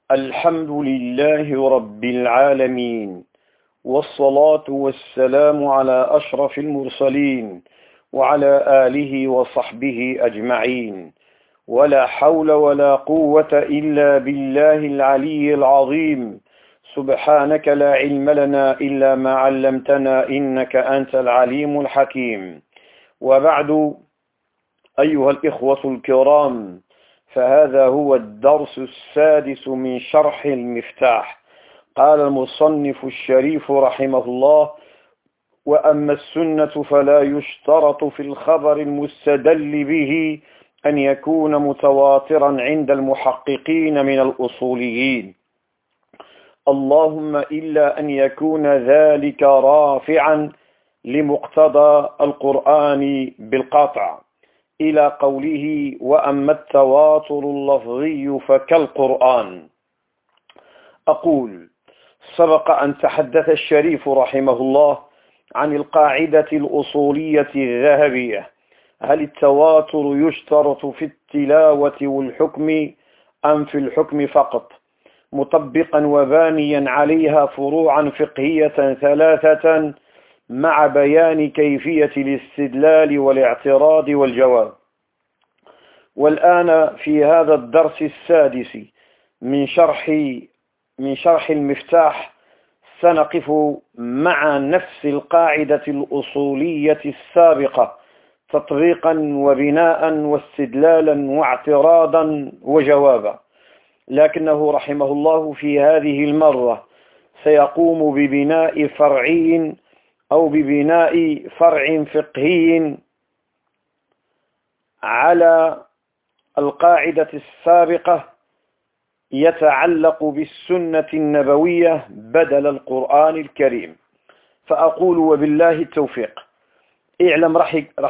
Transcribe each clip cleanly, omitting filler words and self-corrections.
الحمد لله رب العالمين، والصلاة والسلام على أشرف المرسلين وعلى آله وصحبه أجمعين، ولا حول ولا قوة إلا بالله العلي العظيم. سبحانك لا علم لنا إلا ما علمتنا إنك أنت العليم الحكيم. وبعد، أيها الإخوة الكرام، فهذا هو الدرس السادس من شرح المفتاح. قال المصنف الشريف رحمه الله: وأما السنة فلا يشترط في الخبر المستدل به أن يكون متواترا عند المحققين من الأصوليين، اللهم إلا أن يكون ذلك رافعا لمقتضى القرآن بالقطع، إلى قوله: وأما التواتر اللفظي فكالقرآن. أقول: سبق أن تحدث الشريف رحمه الله عن القاعدة الأصولية الذهبية: هل التواتر يشترط في التلاوة والحكم أم في الحكم فقط؟ مطبقا وبانيا عليها فروعا فقهية ثلاثة مع بيان كيفية الاستدلال والاعتراض والجواب. والآن في هذا الدرس السادس من شرح المفتاح سنقف مع نفس القاعدة الأصولية السابقة تطبيقا وبناء واستدلالا واعتراضا وجوابا، لكنه رحمه الله في هذه المرة سيقوم ببناء فرعي أو ببناء فرع فقهي على القاعدة السابقة يتعلق بالسنة النبوية بدل القرآن الكريم. فأقول: وبالله التوفيق. اعلم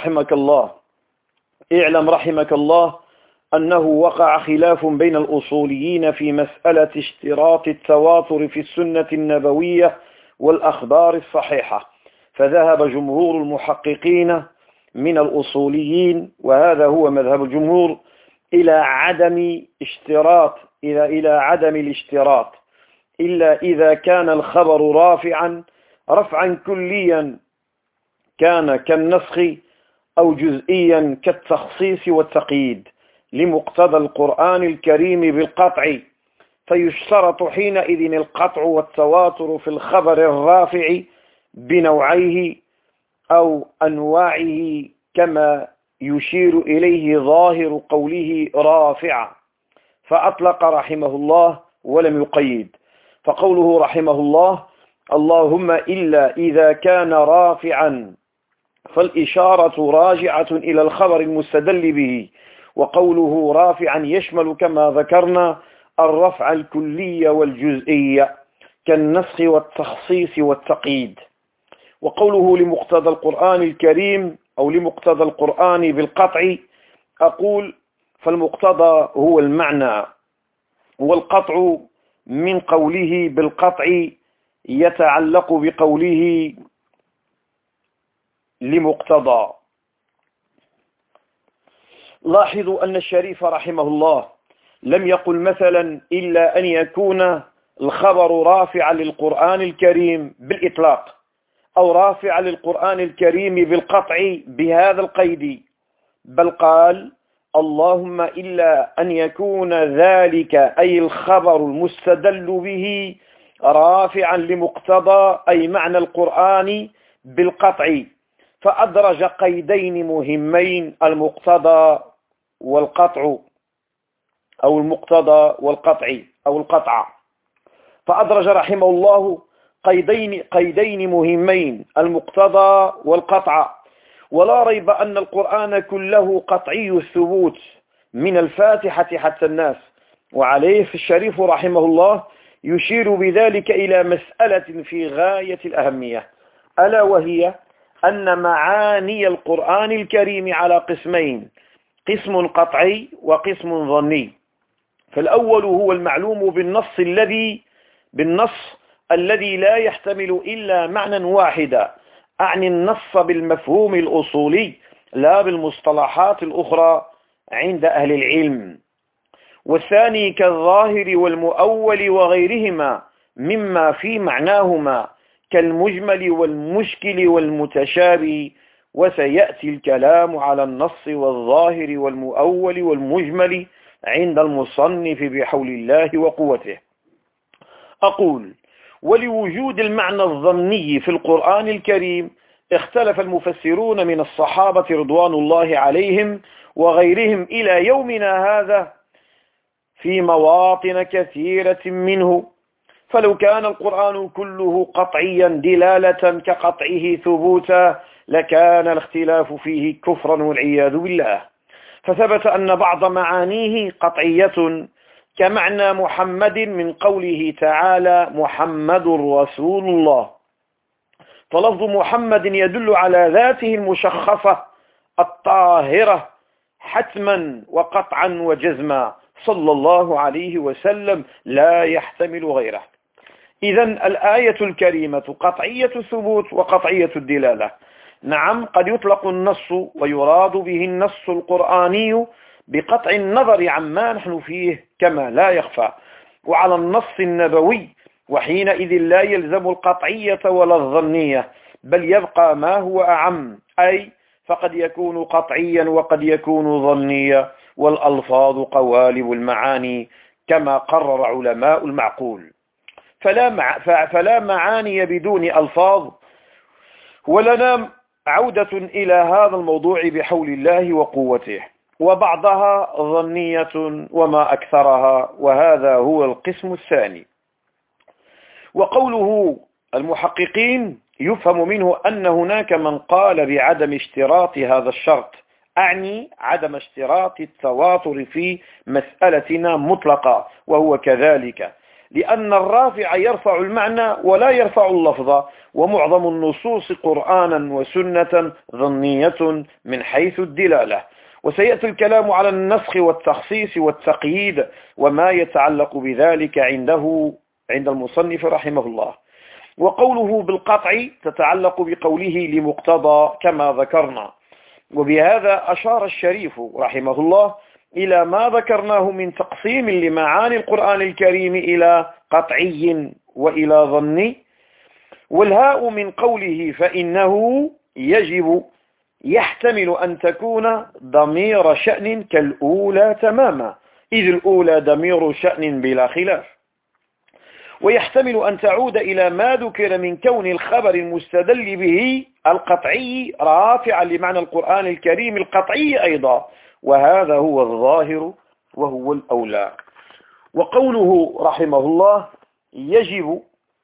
رحمك الله أنه وقع خلاف بين الأصوليين في مسألة اشتراط التواتر في السنة النبوية والأخبار الصحيحة، فذهب جمهور المحققين من الأصوليين، وهذا هو مذهب الجمهور، إلى عدم الاشتراط إلا إذا كان الخبر رفعا كليا كان كالنسخ، أو جزئيا كالتخصيص والتقييد لمقتضى القرآن الكريم بالقطع، فيشترط حينئذ القطع والتواتر في الخبر الرافع بنوعيه أو أنواعه، كما يشير إليه ظاهر قوله رافع، فأطلق رحمه الله ولم يقيد. فقوله رحمه الله: اللهم إلا إذا كان رافعا، فالإشارة راجعة إلى الخبر المستدل به، وقوله رافعا يشمل كما ذكرنا الرفع الكلي والجزئي كالنسخ والتخصيص والتقييد. وقوله لمقتضى القرآن الكريم أو لمقتضى القرآن بالقطع، أقول: فالمقتضى هو المعنى، والقطع من قوله بالقطع يتعلق بقوله لمقتضى. لاحظوا أن الشريف رحمه الله لم يقل مثلا إلا أن يكون الخبر رافعا للقرآن الكريم بالإطلاق، أو رافعا للقرآن الكريم بالقطع بهذا القيد، بل قال: اللهم إلا أن يكون ذلك أي الخبر المستدل به رافعا لمقتضى أي معنى القرآن بالقطع، فأدرج قيدين مهمين: المقتضى والقطع، أو المقتضى والقطع أو القطع. فأدرج رحمه الله قيدين مهمين: المقتضى والقطع. ولا ريب أن القرآن كله قطعي الثبوت من الفاتحة حتى الناس، وعليه الشريف رحمه الله يشير بذلك إلى مسألة في غاية الأهمية، ألا وهي أن معاني القرآن الكريم على قسمين: قسم قطعي وقسم ظني. فالأول هو المعلوم بالنص الذي لا يحتمل إلا معنى واحدا، أعني النص بالمفهوم الأصولي لا بالمصطلحات الأخرى عند أهل العلم. والثاني كالظاهر والمؤول وغيرهما مما في معناهما كالمجمل والمشكل والمتشابه. وسيأتي الكلام على النص والظاهر والمؤول والمجمل عند المصنف بحول الله وقوته. أقول: ولوجود المعنى الظني في القرآن الكريم اختلف المفسرون من الصحابة رضوان الله عليهم وغيرهم إلى يومنا هذا في مواطن كثيرة منه. فلو كان القرآن كله قطعيا دلالة كقطعه ثبوتا لكان الاختلاف فيه كفرا والعياذ بالله. فثبت أن بعض معانيه قطعية كمعنى محمد من قوله تعالى: محمد رسول الله. فلفظ محمد يدل على ذاته المشخصة الطاهرة حتما وقطعا وجزما صلى الله عليه وسلم، لا يحتمل غيره. إذن الآية الكريمة قطعية الثبوت وقطعية الدلالة. نعم، قد يطلق النص ويراد به النص القرآني بقطع النظر عما نحن فيه كما لا يخفى، وعلى النص النبوي، وحينئذ لا يلزم القطعية ولا الظنية، بل يبقى ما هو أعم، أي فقد يكون قطعيا وقد يكون ظنيا، والألفاظ قوالب المعاني كما قرر علماء المعقول. فلا معاني بدون ألفاظ. ولنا عودة إلى هذا الموضوع بحول الله وقوته، وبعضها ظنية وما أكثرها، وهذا هو القسم الثاني. وقوله المحققين يفهم منه أن هناك من قال بعدم اشتراط هذا الشرط، أعني عدم اشتراط التواتر في مسألتنا مطلقا، وهو كذلك، لأن الرافع يرفع المعنى ولا يرفع اللفظ، ومعظم النصوص قرآنا وسنة ظنية من حيث الدلالة. وسيأتي الكلام على النسخ والتخصيص والتقييد وما يتعلق بذلك عند المصنف رحمه الله. وقوله بالقطع تتعلق بقوله لمقتضى كما ذكرنا، وبهذا أشار الشريف رحمه الله إلى ما ذكرناه من تقسيم لمعاني القرآن الكريم إلى قطعي وإلى ظني. والهاء من قوله فإنه يجب يحتمل أن تكون ضمير شأن كالأولى تماما، إذ الأولى ضمير شأن بلا خلاف. ويحتمل أن تعود إلى ما ذكر من كون الخبر المستدل به القطعي رافعا لمعنى القرآن الكريم القطعي أيضا، وهذا هو الظاهر وهو الأولى. وقوله رحمه الله يجب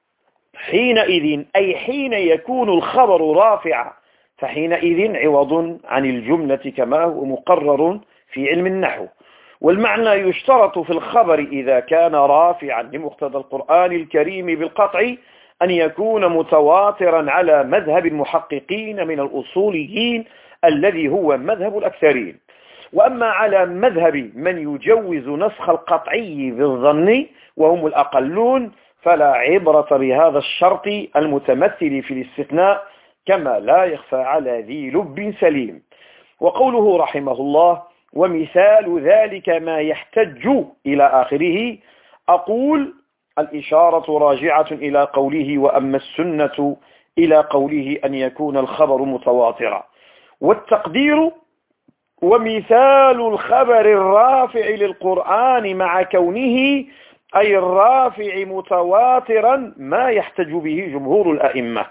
حينئذ، أي حين يكون الخبر رافعا، فحينئذ عوض عن الجملة كما هو مقرر في علم النحو. والمعنى يشترط في الخبر إذا كان رافعا لمقتضى القرآن الكريم بالقطع أن يكون متواترا على مذهب المحققين من الأصوليين الذي هو مذهب الأكثرين. وأما على مذهب من يجوز نسخ القطعي بالظن وهم الأقلون فلا عبرة بهذا الشرط المتمثل في الاستثناء كما لا يخفى على ذي لب سليم. وقوله رحمه الله ومثال ذلك ما يحتج إلى آخره، أقول الإشارة راجعة إلى قوله وأما السنة إلى قوله أن يكون الخبر متواترا، والتقدير ومثال الخبر الرافع للقرآن مع كونه أي الرافع متواترا ما يحتج به جمهور الأئمة.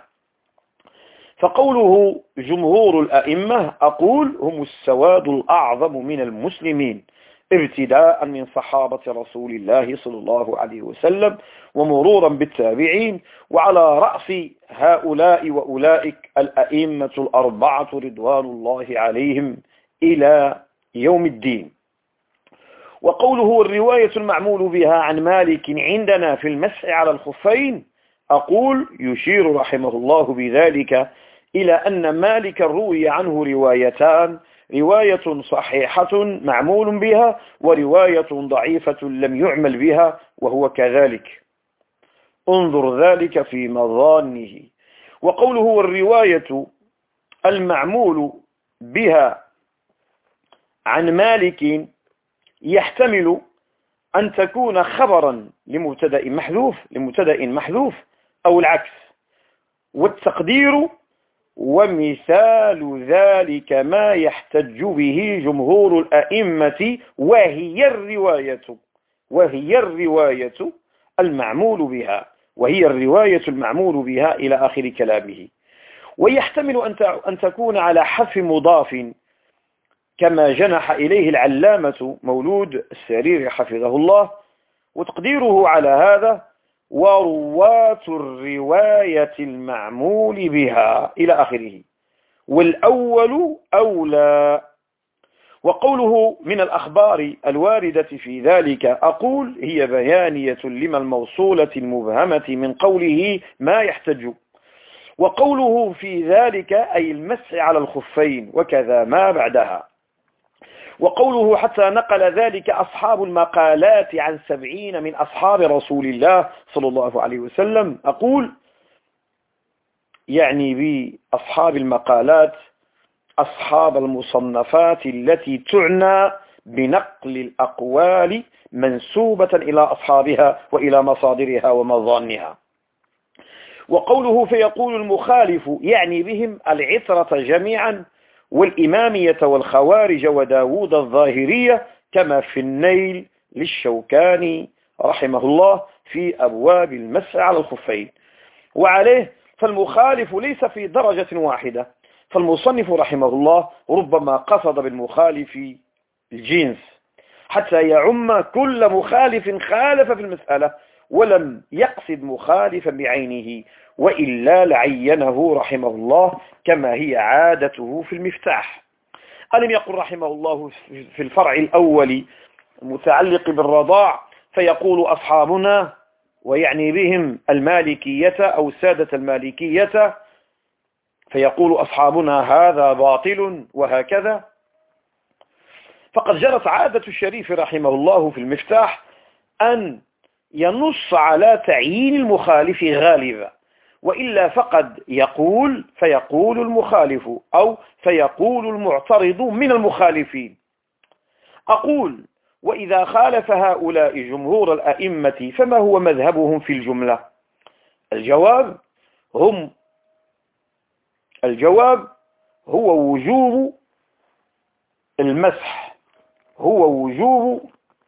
فقوله جمهور الأئمة أقول هم السواد الأعظم من المسلمين ابتداء من صحابة رسول الله صلى الله عليه وسلم ومرورا بالتابعين، وعلى رأس هؤلاء وأولئك الأئمة الأربعة رضوان الله عليهم إلى يوم الدين. وقوله الرواية المعمول بها عن مالك عندنا في المسح على الخفين، أقول يشير رحمه الله بذلك إلى أن مالك روي عنه روايتان، رواية صحيحة معمول بها ورواية ضعيفة لم يعمل بها، وهو كذلك، انظر ذلك في مظانه. وقوله الرواية المعمول بها عن مالك يحتمل أن تكون خبرا لمبتدأ محذوف أو العكس. والتقدير ومثال ذلك ما يحتج به جمهور الأئمة وهي الرواية المعمول بها إلى آخر كلامه. ويحتمل أن تكون على حذف مضاف كما جنح إليه العلامة مولود السرير حفظه الله، وتقديره على هذا ورواة الرواية المعمول بها إلى آخره، والأول أولى. وقوله من الأخبار الواردة في ذلك أقول هي بيانية لما الموصولة المبهمة من قوله ما يحتج. وقوله في ذلك أي المسح على الخفين وكذا ما بعدها. وقوله حتى نقل ذلك أصحاب المقالات عن 70 من أصحاب رسول الله صلى الله عليه وسلم أقول يعني بأصحاب المقالات أصحاب المصنفات التي تعنى بنقل الأقوال منسوبة إلى أصحابها وإلى مصادرها ومظانها. وقوله فيقول المخالف يعني بهم العترة جميعا والإمامية والخوارج وداود الظاهرية كما في النيل للشوكاني رحمه الله في أبواب المسح على الخفين. وعليه فالمخالف ليس في درجة واحدة، فالمصنف رحمه الله ربما قصد بالمخالف الجنس حتى يعم كل مخالف خالف في المسألة، ولم يقصد مخالفا بعينه، وإلا لعينه رحمه الله كما هي عادته في المفتاح. ألم يقل رحمه الله في الفرع الأول المتعلق بالرضاع فيقول أصحابنا ويعني بهم المالكية أو السادة المالكية، فيقول أصحابنا هذا باطل وهكذا. فقد جرت عادة الشريف رحمه الله في المفتاح أن ينص على تعيين المخالف غالبا، وإلا فقد فيقول المخالف أو فيقول المعترض من المخالفين. أقول وإذا خالف هؤلاء جمهور الأئمة فما هو مذهبهم في الجملة؟ الجواب هو وجوب المسح، هو وجوب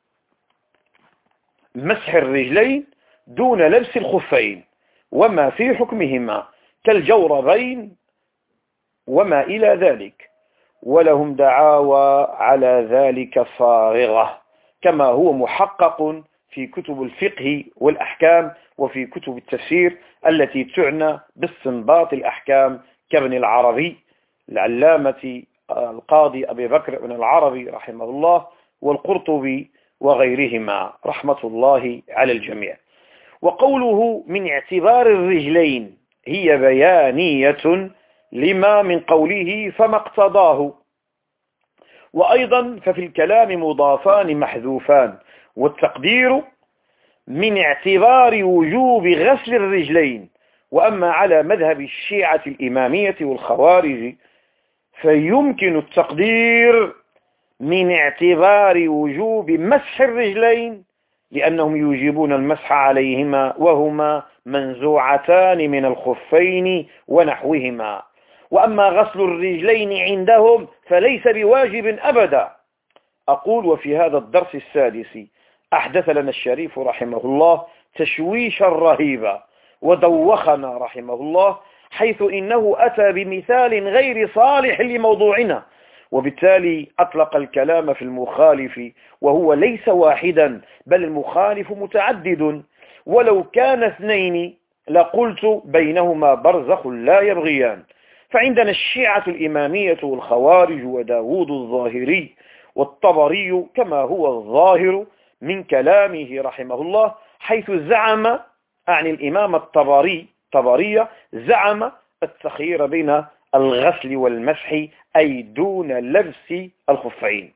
مسح الرجلين دون لبس الخفين وما في حكمهما كالجوربين وما إلى ذلك، ولهم دعاوى على ذلك صارغة كما هو محقق في كتب الفقه والأحكام وفي كتب التفسير التي تعنى باستنباط الأحكام كابن العربي العلامة القاضي أبي بكر بن العربي رحمه الله والقرطبي وغيرهما رحمة الله على الجميع. وقوله من اعتبار الرجلين هي بيانية لما من قوله فما اقتضاه. وأيضا ففي الكلام مضافان محذوفان، والتقدير من اعتبار وجوب غسل الرجلين. وأما على مذهب الشيعة الإمامية والخوارج فيمكن التقدير من اعتبار وجوب مسح الرجلين لأنهم يوجبون المسح عليهما وهما منزوعتان من الخفين ونحوهما. وأما غسل الرجلين عندهم فليس بواجب أبدا. أقول وفي هذا الدرس السادس أحدث لنا الشريف رحمه الله تشويشا رهيبا ودوخنا رحمه الله، حيث إنه أتى بمثال غير صالح لموضوعنا، وبالتالي أطلق الكلام في المخالف وهو ليس واحدا بل المخالف متعدد، ولو كان اثنين لقلت بينهما برزخ لا يبغيان. فعندنا الشيعة الإمامية والخوارج وداود الظاهري والطبري كما هو الظاهر من كلامه رحمه الله، حيث زعم عن الإمام طبرية زعم التخيير بين الغسل والمسح أي دون لبس الخفين.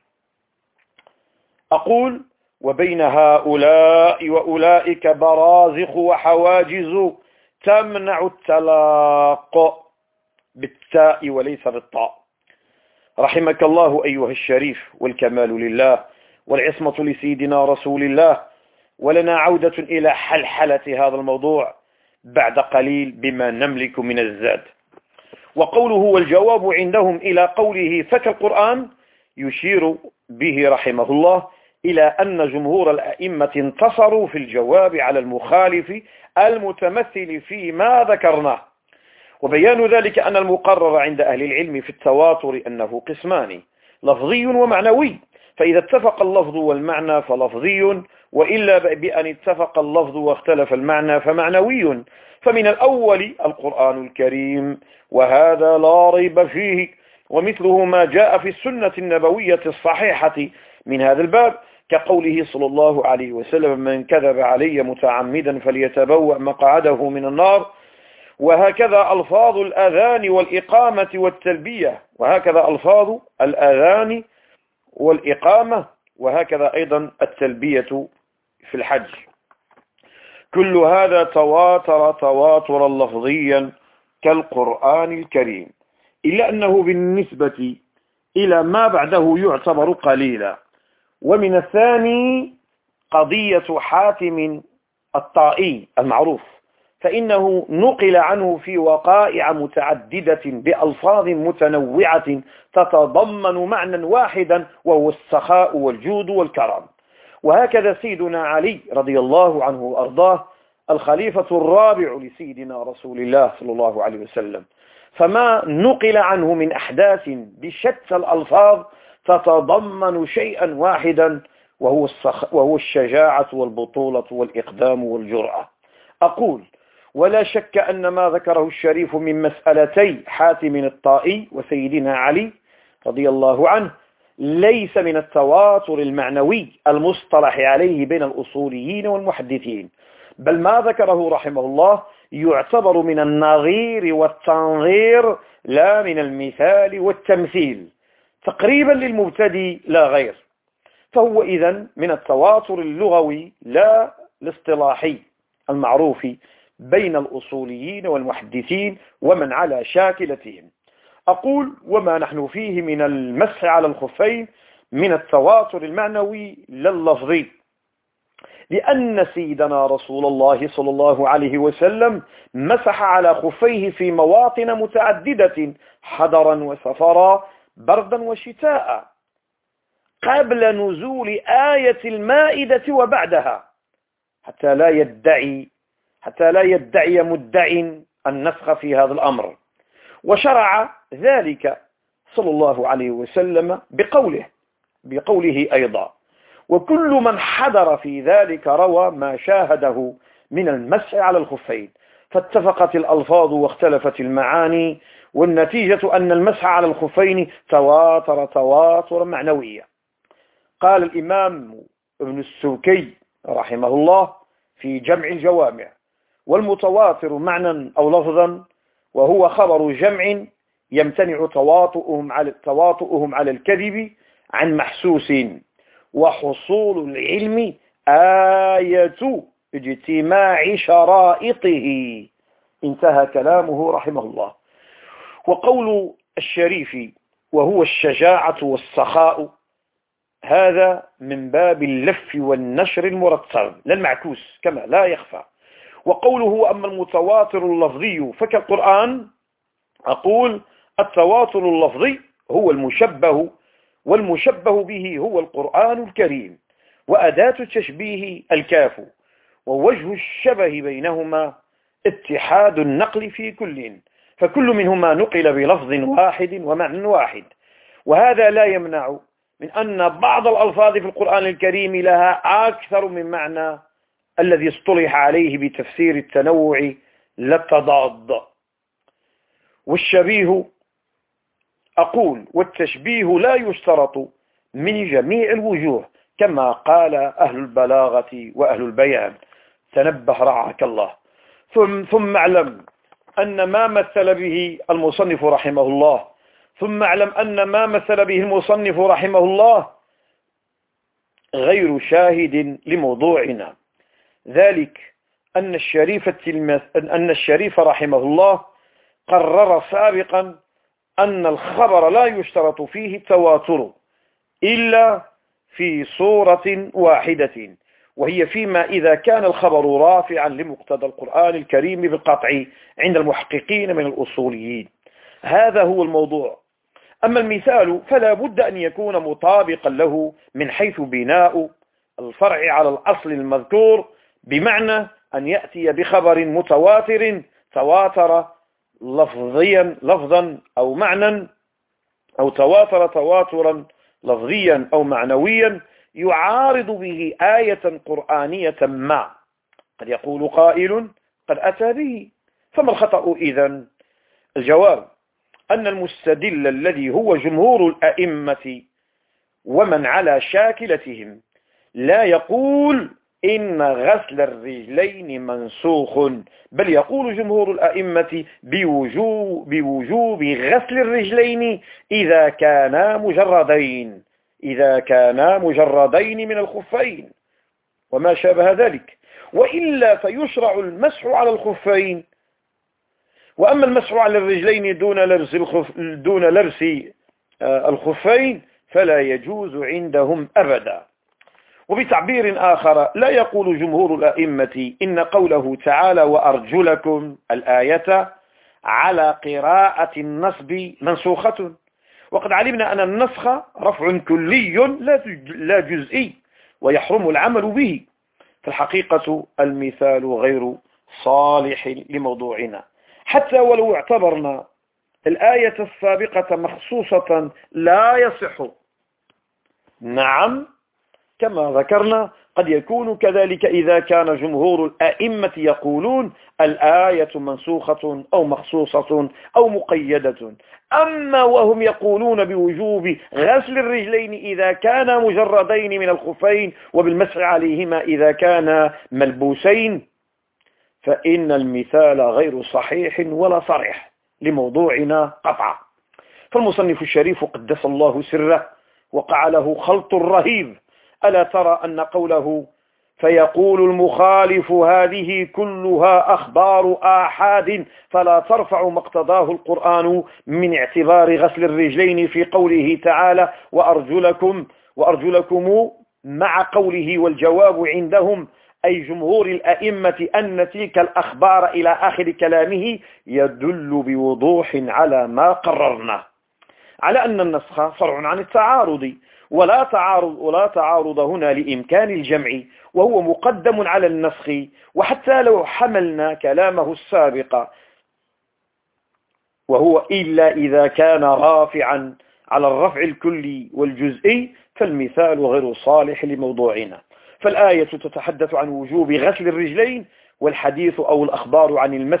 أقول وبين هؤلاء وأولئك برازخ وحواجز تمنع التلاق بالتاء وليس بالطاء. رحمك الله أيها الشريف، والكمال لله، والعصمة لسيدنا رسول الله. ولنا عودة إلى حلحلة هذا الموضوع بعد قليل بما نملك من الزاد. وقوله والجواب عندهم إلى قوله فكالقرآن يشير به رحمه الله إلى أن جمهور الأئمة انتصروا في الجواب على المخالف المتمثل فيما ذكرناه. وبيان ذلك أن المقرر عند أهل العلم في التواتر أنه قسمان، لفظي ومعنوي، فإذا اتفق اللفظ والمعنى فلفظي، وإلا بأن اتفق اللفظ واختلف المعنى فمعنوي. فمن الأول القرآن الكريم، وهذا لا ريب فيه، ومثله ما جاء في السنة النبوية الصحيحة من هذا الباب، كقوله صلى الله عليه وسلم من كذب علي متعمدا فليتبوأ مقعده من النار. وهكذا ألفاظ الأذان والإقامة والتلبية، وهكذا ألفاظ الأذان والإقامة، وهكذا أيضا التلبية في الحج. كل هذا تواتر تواترا لفظيا كالقرآن الكريم، إلا أنه بالنسبة إلى ما بعده يعتبر قليلا. ومن الثاني قضية حاتم الطائي المعروف، فإنه نقل عنه في وقائع متعددة بألفاظ متنوعة تتضمن معنى واحدا، وهو السخاء والجود والكرم. وهكذا سيدنا علي رضي الله عنه وأرضاه الخليفة الرابع لسيدنا رسول الله صلى الله عليه وسلم، فما نقل عنه من أحداث بشتى الألفاظ تتضمن شيئا واحدا، وهو الشجاعة والبطولة والإقدام والجرأة. أقول ولا شك أن ما ذكره الشريف من مسألتي حاتم الطائي وسيدنا علي رضي الله عنه ليس من التواتر المعنوي المصطلح عليه بين الأصوليين والمحدثين، بل ما ذكره رحمه الله يعتبر من النظير والتنظير لا من المثال والتمثيل، تقريبا للمبتدئ لا غير. فهو إذن من التواتر اللغوي لا الاصطلاحي المعروف بين الأصوليين والمحدثين ومن على شاكلتهم. أقول وما نحن فيه من المسح على الخفين من التواتر المعنوي لا اللفظي، لأن سيدنا رسول الله صلى الله عليه وسلم مسح على خفيه في مواطن متعددة حضرا وسفرا بردا وشتاء، قبل نزول آية المائدة وبعدها، حتى لا يدعي مدع النسخ في هذا الأمر. وشرع ذلك صلى الله عليه وسلم بقوله أيضا وكل من حضر في ذلك روى ما شاهده من المسح على الخفين، فاتفقت الألفاظ واختلفت المعاني، والنتيجة أن المسح على الخفين تواتر تواترا معنويا. قال الإمام ابن السوكي رحمه الله في جمع الجوامع والمتواتر معنى أو لفظا وهو خبر جمع يمتنع تواطؤهم على الكذب عن محسوس، وحصول العلم آية اجتماع شرائطه. انتهى كلامه رحمه الله. وقول الشريف وهو الشجاعة والسخاء هذا من باب اللف والنشر المرتب لا المعكوس كما لا يخفى. وقوله أما المتواتر اللفظي فكالقرآن، أقول التواتر اللفظي هو المشبه، والمشبه به هو القرآن الكريم، وأداة التشبيه الكاف، ووجه الشبه بينهما اتحاد النقل في كل، فكل منهما نقل بلفظ واحد ومعنى واحد. وهذا لا يمنع من أن بعض الألفاظ في القرآن الكريم لها أكثر من معنى الذي اصطلح عليه بتفسير التنوع لا التضاد. والشبيه أقول والتشبيه لا يشترط من جميع الوجوه كما قال أهل البلاغة وأهل البيان. تنبه رعاك الله. ثم اعلم أن ما مثل به المصنف رحمه الله غير شاهد لموضوعنا، ذلك أن الشريف رحمه الله قرر سابقا أن الخبر لا يشترط فيه التواتر إلا في صورة واحدة، وهي فيما إذا كان الخبر رافعا لمقتضى القرآن الكريم بالقطع عند المحققين من الأصوليين. هذا هو الموضوع. أما المثال فلا بد أن يكون مطابقا له من حيث بناء الفرع على الأصل المذكور، بمعنى أن يأتي بخبر متواتر تواتر لفظا أو معنى، أو تواتر تواترا لفظيا أو معنويا يعارض به آية قرآنية ما. قد يقول قائل قد أتى به، فما الخطأ إذن؟ الجواب أن المستدل الذي هو جمهور الأئمة ومن على شاكلتهم لا يقول إن غسل الرجلين منسوخ، بل يقول جمهور الأئمة بوجوب غسل الرجلين إذا كانا مجردين من الخفين وما شابه ذلك، وإلا فيشرع المسح على الخفين. وأما المسح على الرجلين دون لبس الخفين فلا يجوز عندهم أبدا. وبتعبير آخر لا يقول جمهور الأئمة إن قوله تعالى وأرجلكم الآية على قراءة النصب منسوخة، وقد علمنا أن النسخ رفع كلي لا جزئي ويحرم العمل به. فالحقيقة المثال غير صالح لموضوعنا، حتى ولو اعتبرنا الآية السابقة مخصوصة لا يصح. نعم كما ذكرنا قد يكون كذلك إذا كان جمهور الأئمة يقولون الآية منسوخة أو مخصوصة أو مقيدة. أما وهم يقولون بوجوب غسل الرجلين إذا كانا مجردين من الخفين وبالمسح عليهما إذا كانا ملبوسين، فإن المثال غير صحيح ولا صريح لموضوعنا قطعا. فالمصنف الشريف قدس الله سره وقع له خلط رهيب. ألا ترى أن قوله فيقول المخالف هذه كلها أخبار آحاد فلا ترفع ما اقتضاه القرآن من اعتبار غسل الرجلين في قوله تعالى وأرجلكم مع قوله والجواب عندهم أي جمهور الأئمة أن تلك الأخبار إلى آخر كلامه يدل بوضوح على ما قررنا، على أن النسخ فرع عن التعارض، ولا تعارض هنا لإمكان الجمع، وهو مقدم على النسخ. وحتى لو حملنا كلامه السابق وهو إلا إذا كان رافعا على الرفع الكلي والجزئي فالمثال غير صالح لموضوعنا. فالآية تتحدث عن وجوب غسل الرجلين، والحديث أو الأخبار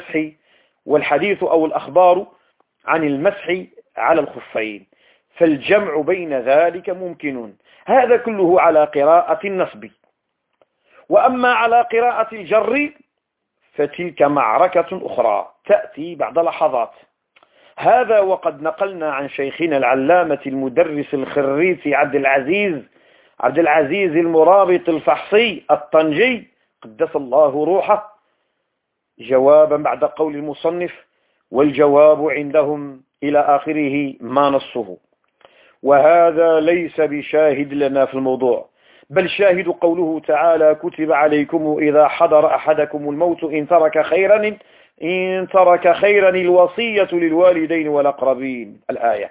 عن المسح على الخفين، فالجمع بين ذلك ممكن. هذا كله على قراءة النصب. وأما على قراءة الجر فتلك معركة أخرى تأتي بعد لحظات. هذا وقد نقلنا عن شيخنا العلامة المدرس الخريطي عبد العزيز المرابط الفحصي الطنجي قدس الله روحه جوابا بعد قول المصنف والجواب عندهم إلى آخره ما نصه. وهذا ليس بشاهد لنا في الموضوع، بل شاهد قوله تعالى كتب عليكم إذا حضر أحدكم الموت إن ترك خيرا الوصية للوالدين والأقربين.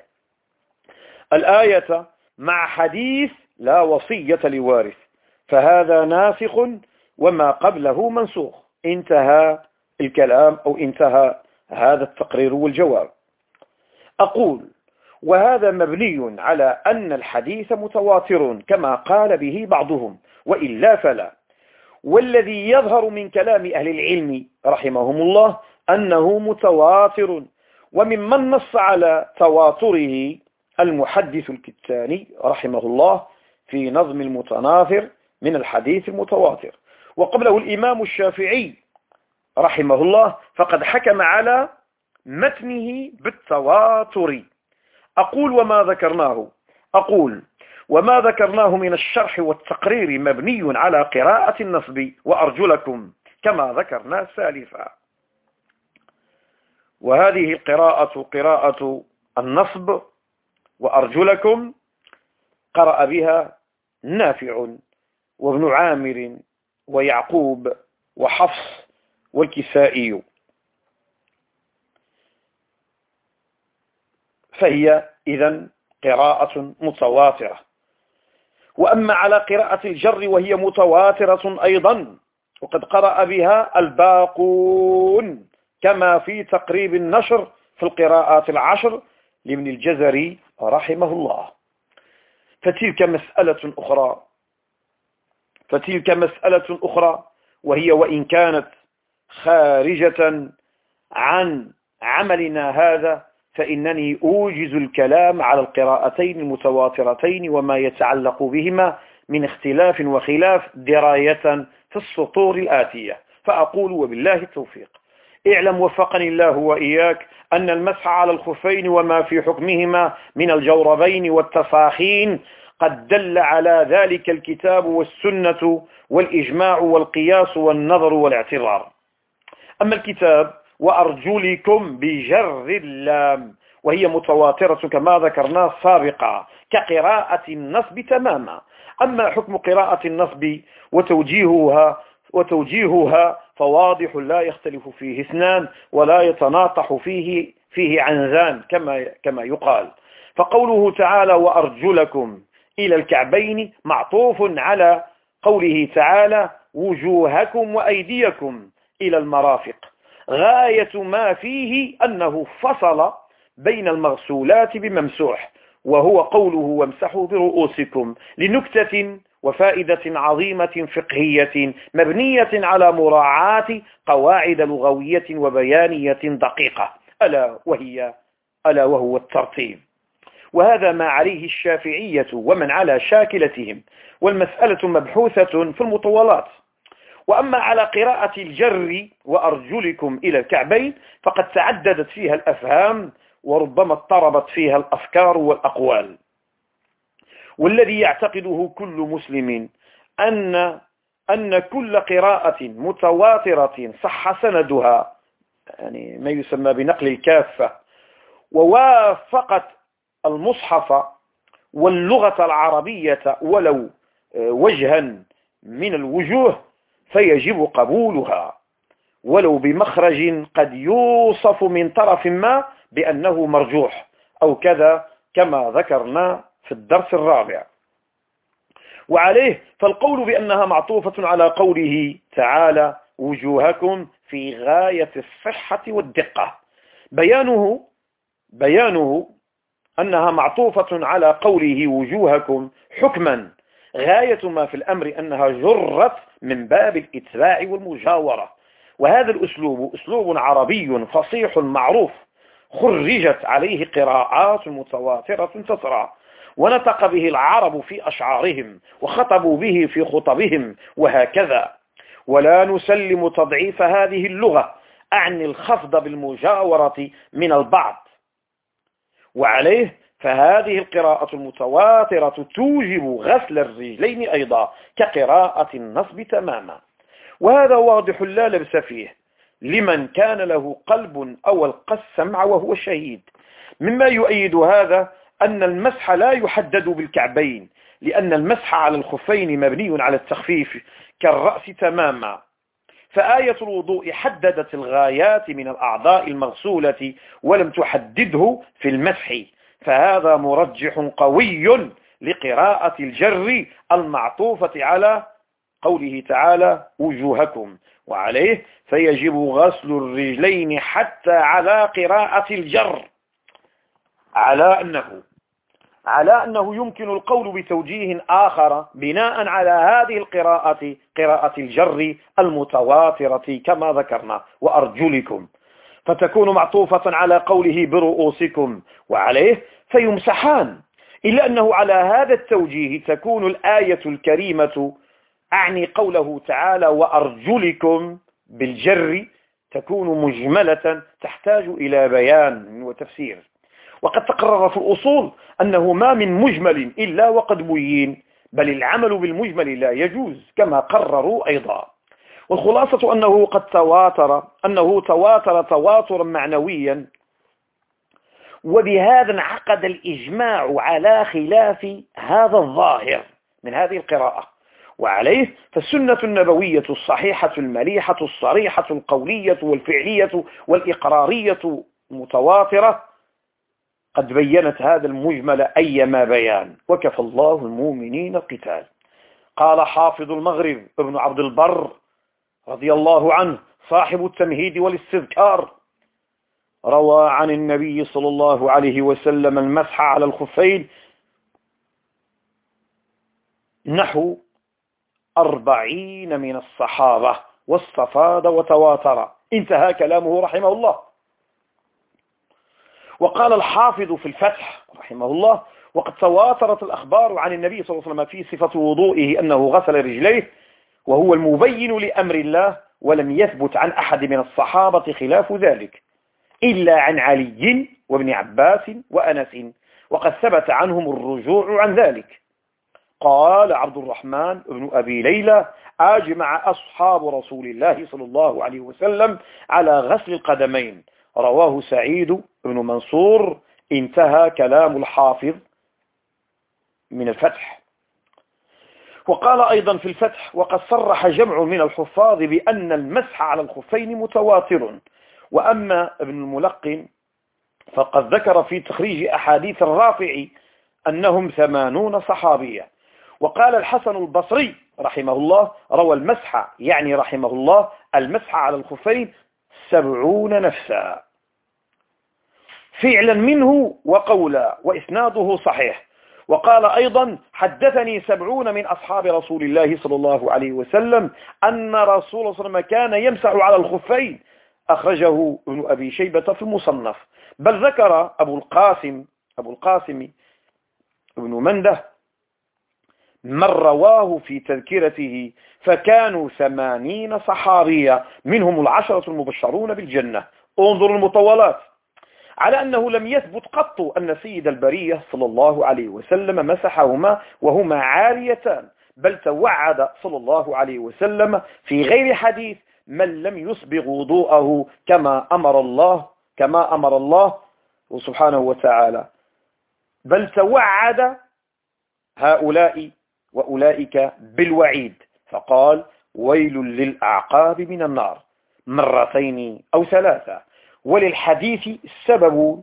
الآية مع حديث لا وصية لوارث، فهذا ناسخ وما قبله منسوخ. انتهى الكلام أو انتهى هذا التقرير والجواب. أقول وهذا مبني على أن الحديث متواتر كما قال به بعضهم، وإلا فلا. والذي يظهر من كلام أهل العلم رحمهم الله أنه متواتر، وممن نص على تواتره المحدث الكتاني رحمه الله في نظم المتناثر من الحديث المتواتر، وقبله الإمام الشافعي رحمه الله فقد حكم على متنه بالتواتر. أقول وما ذكرناه من الشرح والتقرير مبني على قراءة النصب وأرجلكم كما ذكرنا سالفا. وهذه القراءة قراءة النصب وأرجلكم قرأ بها نافع وابن عامر ويعقوب وحفص والكسائي، فهي إذن قراءة متواترة. وأما على قراءة الجر وهي متواترة أيضا، وقد قرأ بها الباقون كما في تقريب النشر في القراءات العشر لابن الجزري رحمه الله. فتلك مسألة أخرى وهي وإن كانت خارجة عن عملنا هذا، فإنني أوجز الكلام على القراءتين المتواترتين وما يتعلق بهما من اختلاف وخلاف دراية في السطور الآتية، فأقول وبالله التوفيق. اعلم وفقني الله وإياك أن المسح على الخفين وما في حكمهما من الجوربين والتفاخين قد دل على ذلك الكتاب والسنة والإجماع والقياس والنظر والاعتبار. أما الكتاب وأرجلكم بجر اللام وهي متواترة كما ذكرنا سابقا كقراءة النصب تماما. أما حكم قراءة النصب وتوجيهها فواضح لا يختلف فيه اثنان ولا يتناطح فيه عنزان كما يقال. فقوله تعالى وأرجلكم إلى الكعبين معطوف على قوله تعالى وجوهكم وأيديكم إلى المرافق، غاية ما فيه أنه فصل بين المغسولات بممسوح، وهو قوله وامسحوا برؤوسكم، لنكتة وفائدة عظيمة فقهية مبنية على مراعاة قواعد لغوية وبيانية دقيقة، ألا وهو الترتيب. وهذا ما عليه الشافعية ومن على شاكلتهم، والمسألة مبحوثة في المطولات. وأما على قراءة الجر وأرجلكم إلى الكعبين فقد تعددت فيها الأفهام وربما اضطربت فيها الأفكار والأقوال. والذي يعتقده كل مسلم أن كل قراءة متواترة صح سندها، يعني ما يسمى بنقل الكافة، ووافقت المصحف واللغة العربية ولو وجها من الوجوه، فيجب قبولها ولو بمخرج قد يوصف من طرف ما بأنه مرجوح أو كذا كما ذكرنا في الدرس الرابع. وعليه فالقول بأنها معطوفة على قوله تعالى وجوهكم في غاية الصحة والدقة. بيانه أنها معطوفة على قوله وجوهكم حكما غاية ما في الأمر أنها جرت من باب الإتباع والمجاورة. وهذا الأسلوب أسلوب عربي فصيح معروف، خرجت عليه قراءات متواترة تترى، ونطق به العرب في أشعارهم وخطبوا به في خطبهم وهكذا. ولا نسلم تضعيف هذه اللغة، أعني الخفض بالمجاورة من البعض. وعليه فهذه القراءة المتواترة توجب غسل الرجلين أيضا كقراءة النصب تماما. وهذا واضح لا لبس فيه لمن كان له قلب أو ألقى السمع وهو شهيد. مما يؤيد هذا أن المسح لا يحدد بالكعبين، لأن المسح على الخفين مبني على التخفيف كالرأس تماما. فآية الوضوء حددت الغايات من الأعضاء المغسولة ولم تحدده في المسح، فهذا مرجح قوي لقراءة الجر المعطوفة على قوله تعالى وجوهكم. وعليه فيجب غسل الرجلين حتى على قراءة الجر، على أنه يمكن القول بتوجيه آخر بناء على هذه القراءة، قراءة الجر المتواترة كما ذكرنا وأرجلكم، فتكون معطوفة على قوله برؤوسكم. وعليه فيمسحان، إلا أنه على هذا التوجيه تكون الآية الكريمة، أعني قوله تعالى وأرجلكم بالجر، تكون مجملة تحتاج إلى بيان وتفسير. وقد تقرر في الأصول أنه ما من مجمل إلا وقد بين، بل العمل بالمجمل لا يجوز كما قرروا أيضا. والخلاصة أنه قد تواتر تواترا معنويا، وبهذا انعقد الإجماع على خلاف هذا الظاهر من هذه القراءة. وعليه فالسنة النبوية الصحيحة المليحة الصريحة القولية والفعلية والإقرارية المتواترة قد بينت هذا المجمل أيما بيان، وكفى الله المؤمنين القتال. قال حافظ المغرب ابن عبد البر رضي الله عنه صاحب التمهيد والاستذكار: روى عن النبي صلى الله عليه وسلم المسح على الخفين نحو 40 من الصحابة واستفاض وتواتر. انتهى كلامه رحمه الله. وقال الحافظ في الفتح رحمه الله: وقد تواترت الأخبار عن النبي صلى الله عليه وسلم في صفة وضوئه أنه غسل رجليه، وهو المبين لأمر الله، ولم يثبت عن أحد من الصحابة خلاف ذلك إلا عن علي وابن عباس وأنس، وقد ثبت عنهم الرجوع عن ذلك. قال عبد الرحمن بن أبي ليلى: أجمع أصحاب رسول الله صلى الله عليه وسلم على غسل القدمين. رواه سعيد بن منصور. انتهى كلام الحافظ من الفتح. وقال أيضا في الفتح: وقد صرح جمع من الحفاظ بأن المسح على الخفين متواتر. وأما ابن الملقن فقد ذكر في تخريج أحاديث الرافع أنهم 80 صحابية. وقال الحسن البصري رحمه الله: روى المسح، يعني رحمه الله، المسح على الخفين 70 نفسا فعلا منه وقولا، وإسناده صحيح. وقال أيضا: حدثني 70 من أصحاب رسول الله صلى الله عليه وسلم أن رسول الله صلى الله عليه وسلم كان يمسح على الخفين. أخرجه ابن أبي شيبة في المصنف. بل ذكر أبو القاسم ابن منده من رواه في تذكرته فكانوا 80 صحابية، منهم 10 المبشرون بالجنة. انظروا المطولات، على أنه لم يثبت قط أن سيد البرية صلى الله عليه وسلم مسحهما وهما عاريتان، بل توعد صلى الله عليه وسلم في غير حديث من لم يسبغ وضوءه كما أمر الله سبحانه وتعالى، بل توعد هؤلاء وأولئك بالوعيد، فقال: ويل للأعقاب من النار 2 أو 3. وللحديث سبب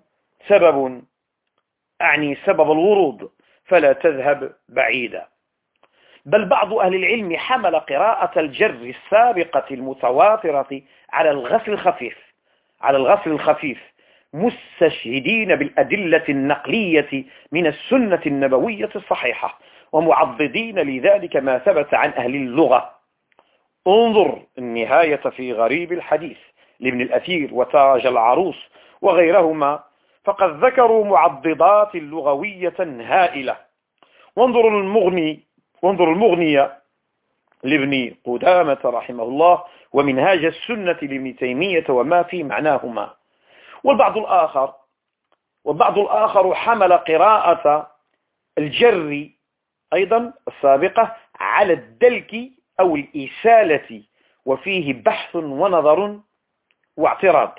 أعني سبب الورود، فلا تذهب بعيدا. بل بعض أهل العلم حمل قراءة الجر السابقة المتواترة على الغسل الخفيف مستشهدين بالأدلة النقلية من السنة النبوية الصحيحة، ومعضدين لذلك ما ثبت عن أهل اللغة. انظر النهاية في غريب الحديث لابن الأثير وتاج العروس وغيرهما، فقد ذكروا معضدات لغوية هائلة. وانظر المغنية لابن قدامة رحمه الله، ومنهاج السنة لابن تيمية وما في معناهما. والبعض الآخر حمل قراءة الجر أيضا السابقة على الدلك أو الإسالة، وفيه بحث ونظر واعتراض.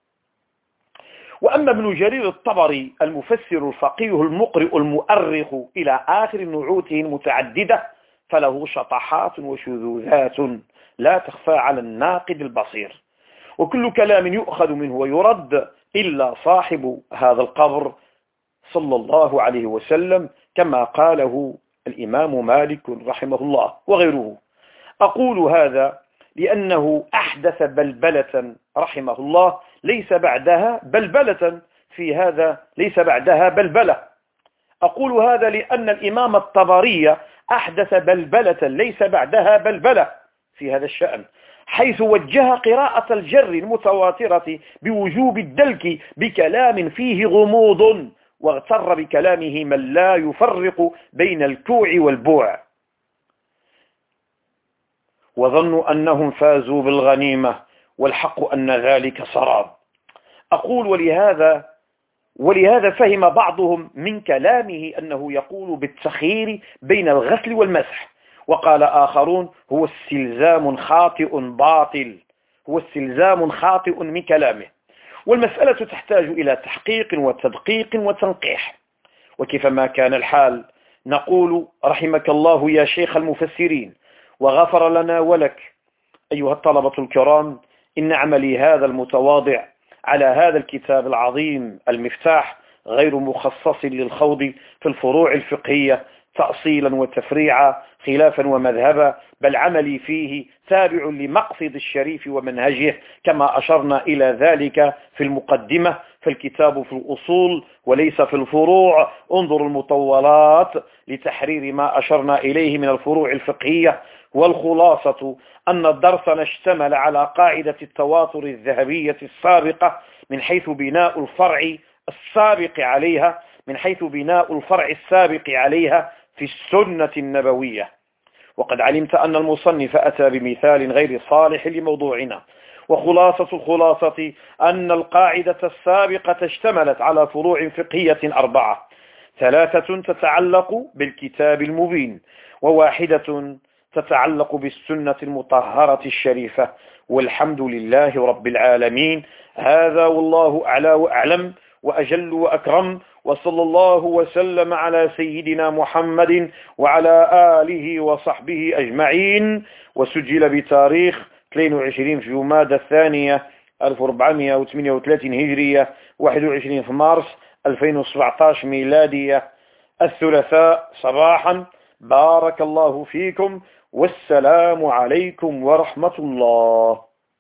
وأما ابن جرير الطبري المفسر الفقيه المقرئ المؤرخ إلى آخر نعوته المتعددة فله شطحات وشذوذات لا تخفى على الناقد البصير، وكل كلام يؤخذ منه ويرد إلا صاحب هذا القبر صلى الله عليه وسلم، كما قاله الإمام مالك رحمه الله وغيره. أقول هذا لأنه أحدث بلبلة رحمه الله ليس بعدها بلبلة في هذا، ليس بعدها بلبلة. أقول هذا لأن الإمام الطبري أحدث بلبلة ليس بعدها بلبلة في هذا الشأن، حيث وجه قراءة الجر المتواترة بوجوب الدلك بكلام فيه غموض، واغتر بكلامه من لا يفرق بين الكوع والبوع، وظنوا أنهم فازوا بالغنيمة، والحق أن ذلك سراب. أقول ولهذا فهم بعضهم من كلامه أنه يقول بالتخيير بين الغسل والمسح، وقال آخرون هو استلزام خاطئ من كلامه. والمسألة تحتاج إلى تحقيق وتدقيق وتنقيح. وكيفما كان الحال نقول رحمك الله يا شيخ المفسرين وغفر لنا ولك أيها الطلبة الكرام، إن عملي هذا المتواضع على هذا الكتاب العظيم المفتاح غير مخصص للخوض في الفروع الفقهية تأصيلا وتفريعا خلافا ومذهبا، بل عملي فيه تابع لمقصد الشريف ومنهجه كما أشرنا إلى ذلك في المقدمة. فالكتاب في الأصول وليس في الفروع. انظر المطولات لتحرير ما أشرنا إليه من الفروع الفقهية. والخلاصة أن درسنا اشتمل على قاعدة التواتر الذهبية السابقة من حيث بناء الفرع السابق عليها في السنة النبوية. وقد علمت أن المصنف أتى بمثال غير صالح لموضوعنا، وخلاصة الخلاصة أن القاعدة السابقة اشتملت على فروع فقهية 4، 3 تتعلق بالكتاب المبين، وواحدة تتعلق بالسنة المطهرة الشريفة. والحمد لله رب العالمين. هذا والله أعلى وأعلم وأجل وأكرم، وصلى الله وسلم على سيدنا محمد وعلى آله وصحبه أجمعين. وسجل بتاريخ 22 في جمادى الثانية 1438 هجرية، 21 في مارس 2017 ميلادية، الثلاثاء صباحا. بارك الله فيكم، والسلام عليكم ورحمة الله.